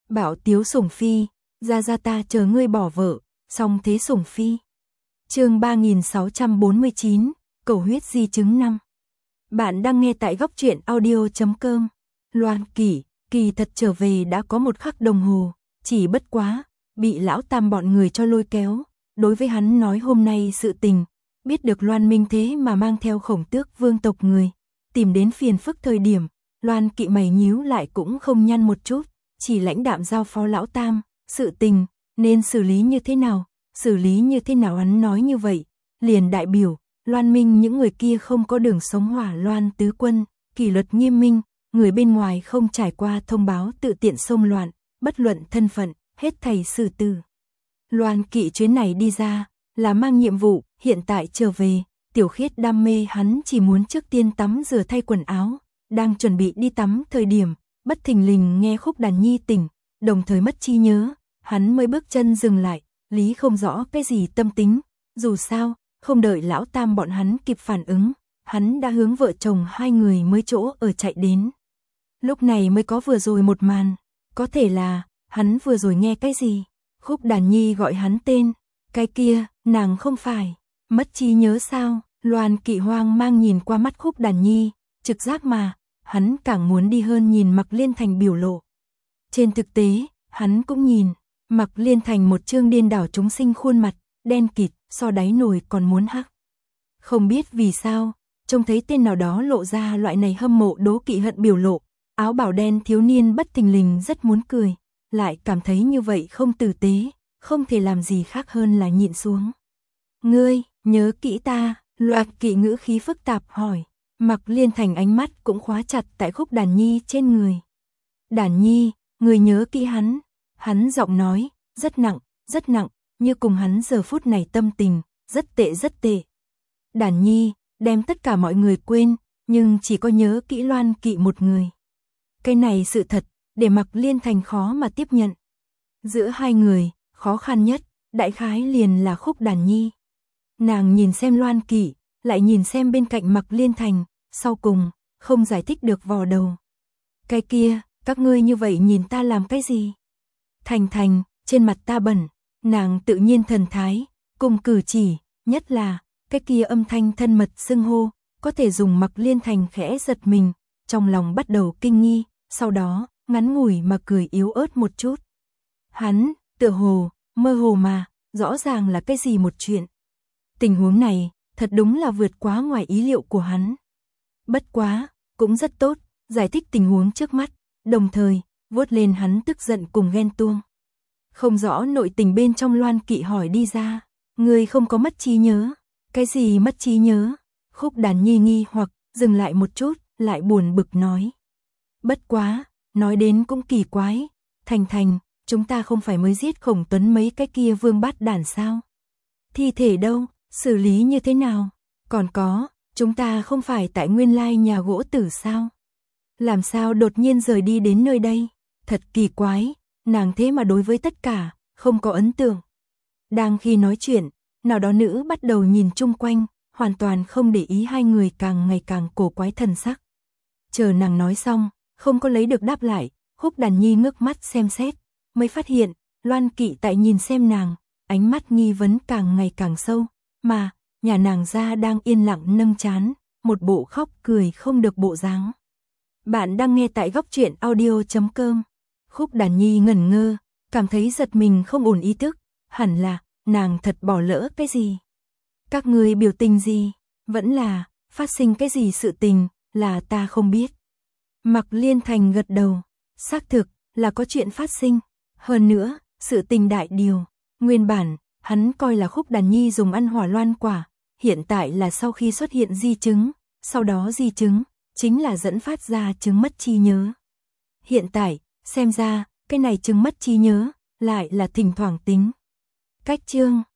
Bảo tiếu sủng phi, ra ta chờ ngươi bỏ vợ, song thế sủng phi. Chương 3649, cầu huyết di chứng 5. Bạn đang nghe tại góc truyện audio.com. Loan kỳ thật trở về đã có 1 khắc đồng hồ, chỉ bất quá, bị lão tam bọn người cho lôi kéo. Đối với hắn nói hôm nay sự tình, biết được Loan Minh thế mà mang theo Khổng Tước vương tộc người, tìm đến phiền phức thời điểm, Loan Kỵ mày nhíu lại cũng không nhăn một chút, chỉ lãnh đạm giao phó lão tam, sự tình, nên xử lý như thế nào, hắn nói như vậy, liền đại biểu, Loan Minh những người kia không có đường sống hỏa Loan tứ quân, kỷ luật nghiêm minh, người bên ngoài không trải qua thông báo tự tiện xông loạn, bất luận thân phận, hết thảy xử tử. Loan Kỵ chuyến này đi ra, là mang nhiệm vụ, hiện tại trở về, Tiểu Khiết đam mê hắn chỉ muốn trước tiên tắm rửa thay quần áo, đang chuẩn bị đi tắm thời điểm, bất thình lình nghe khúc đàn nhi tỉnh, đồng thời mất trí nhớ, hắn mới bước chân dừng lại, lý không rõ cái gì tâm tính, dù sao, không đợi lão tam bọn hắn kịp phản ứng, hắn đã hướng vợ chồng hai người mới chỗ ở chạy đến. Lúc này mới có vừa rồi một màn, có thể là, hắn vừa rồi nghe cái gì, khúc đàn nhi gọi hắn tên, cái kia, nàng không phải, mất trí nhớ sao, Loan Kỵ hoang mang nhìn qua mắt khúc đàn nhi, trực giác mà, hắn càng muốn đi hơn nhìn Mạc Liên Thành biểu lộ. Trên thực tế, hắn cũng nhìn, Mạc Liên Thành một trương điên đảo chúng sinh khuôn mặt, đen kịt, so đáy nồi còn muốn hắc. Không biết vì sao, trông thấy tên nào đó lộ ra loại này hâm mộ đố kỵ hận biểu lộ, áo bào đen thiếu niên bất thình lình rất muốn cười, lại cảm thấy như vậy không tử tế, không thể làm gì khác hơn là nhịn xuống. Ngươi, nhớ kỹ ta, Loan Kỵ ngữ khí phức tạp hỏi, Mạc Liên Thành ánh mắt cũng khóa chặt tại khúc đàn nhi trên người. Đàn nhi, người nhớ kỹ hắn giọng nói, rất nặng, như cùng hắn giờ phút này tâm tình, rất tệ. Đàn nhi, đem tất cả mọi người quên, nhưng chỉ có nhớ kỹ Loan Kỵ một người. Cái này sự thật, để Mạc Liên Thành khó mà tiếp nhận. Giữa hai người, khó khăn nhất, đại khái liền là khúc đàn nhi. Nàng nhìn xem Loan Kỵ, lại nhìn xem bên cạnh Mạc Liên Thành, sau cùng, không giải thích được vò đầu. Cái kia, các ngươi như vậy nhìn ta làm cái gì? Thành, trên mặt ta bẩn, nàng tự nhiên thần thái, cùng cử chỉ, nhất là, cái kia âm thanh thân mật xưng hô, có thể dùng Mạc Liên Thành khẽ giật mình, trong lòng bắt đầu kinh nghi, sau đó, ngắn ngủi mà cười yếu ớt một chút. Hắn, tựa hồ, mơ hồ mà, rõ ràng là cái gì một chuyện. Tình huống này, thật đúng là vượt quá ngoài ý liệu của hắn. Bất quá, cũng rất tốt, giải thích tình huống trước mắt, đồng thời, vuốt lên hắn tức giận cùng ghen tuông. Không rõ nội tình bên trong Loan Kỵ hỏi đi ra, ngươi không có mất trí nhớ, cái gì mất trí nhớ? Khúc đàn nhi nghi hoặc, dừng lại một chút, lại buồn bực nói. Bất quá, nói đến cũng kỳ quái, Thành, chúng ta không phải mới giết Khổng Tuấn mấy cái kia vương bát đản sao? Thi thể đâu, xử lý như thế nào? Còn có, chúng ta không phải tại nguyên lai nhà gỗ tử sao? Làm sao đột nhiên rời đi đến nơi đây? Thật kỳ quái, nàng thế mà đối với tất cả, không có ấn tượng. Đang khi nói chuyện, nào đó nữ bắt đầu nhìn chung quanh, hoàn toàn không để ý hai người càng ngày càng cổ quái thần sắc. Chờ nàng nói xong, không có lấy được đáp lại, khúc đàn nhi ngước mắt xem xét, mới phát hiện, Loan Kỵ tại nhìn xem nàng, ánh mắt nghi vấn càng ngày càng sâu, mà, nhà nàng ra đang yên lặng nâng trán, một bộ khóc cười không được bộ dáng. Bạn đang nghe tại góc truyện audio.com. Khúc đàn nhi ngẩn ngơ, cảm thấy giật mình không ổn ý thức, hẳn là, nàng thật bỏ lỡ cái gì? Các ngươi biểu tình gì? Vẫn là, phát sinh cái gì sự tình, là ta không biết. Mạc Liên Thành gật đầu, xác thực, là có chuyện phát sinh. Hơn nữa, sự tình đại điều. Nguyên bản, hắn coi là khúc đàn nhi dùng ăn hỏa loan quả, hiện tại là sau khi xuất hiện di chứng, sau đó di chứng, chính là dẫn phát ra chứng mất trí nhớ. Hiện tại, xem ra, cái này chứng mất trí nhớ, lại là thỉnh thoảng tính. Cách chương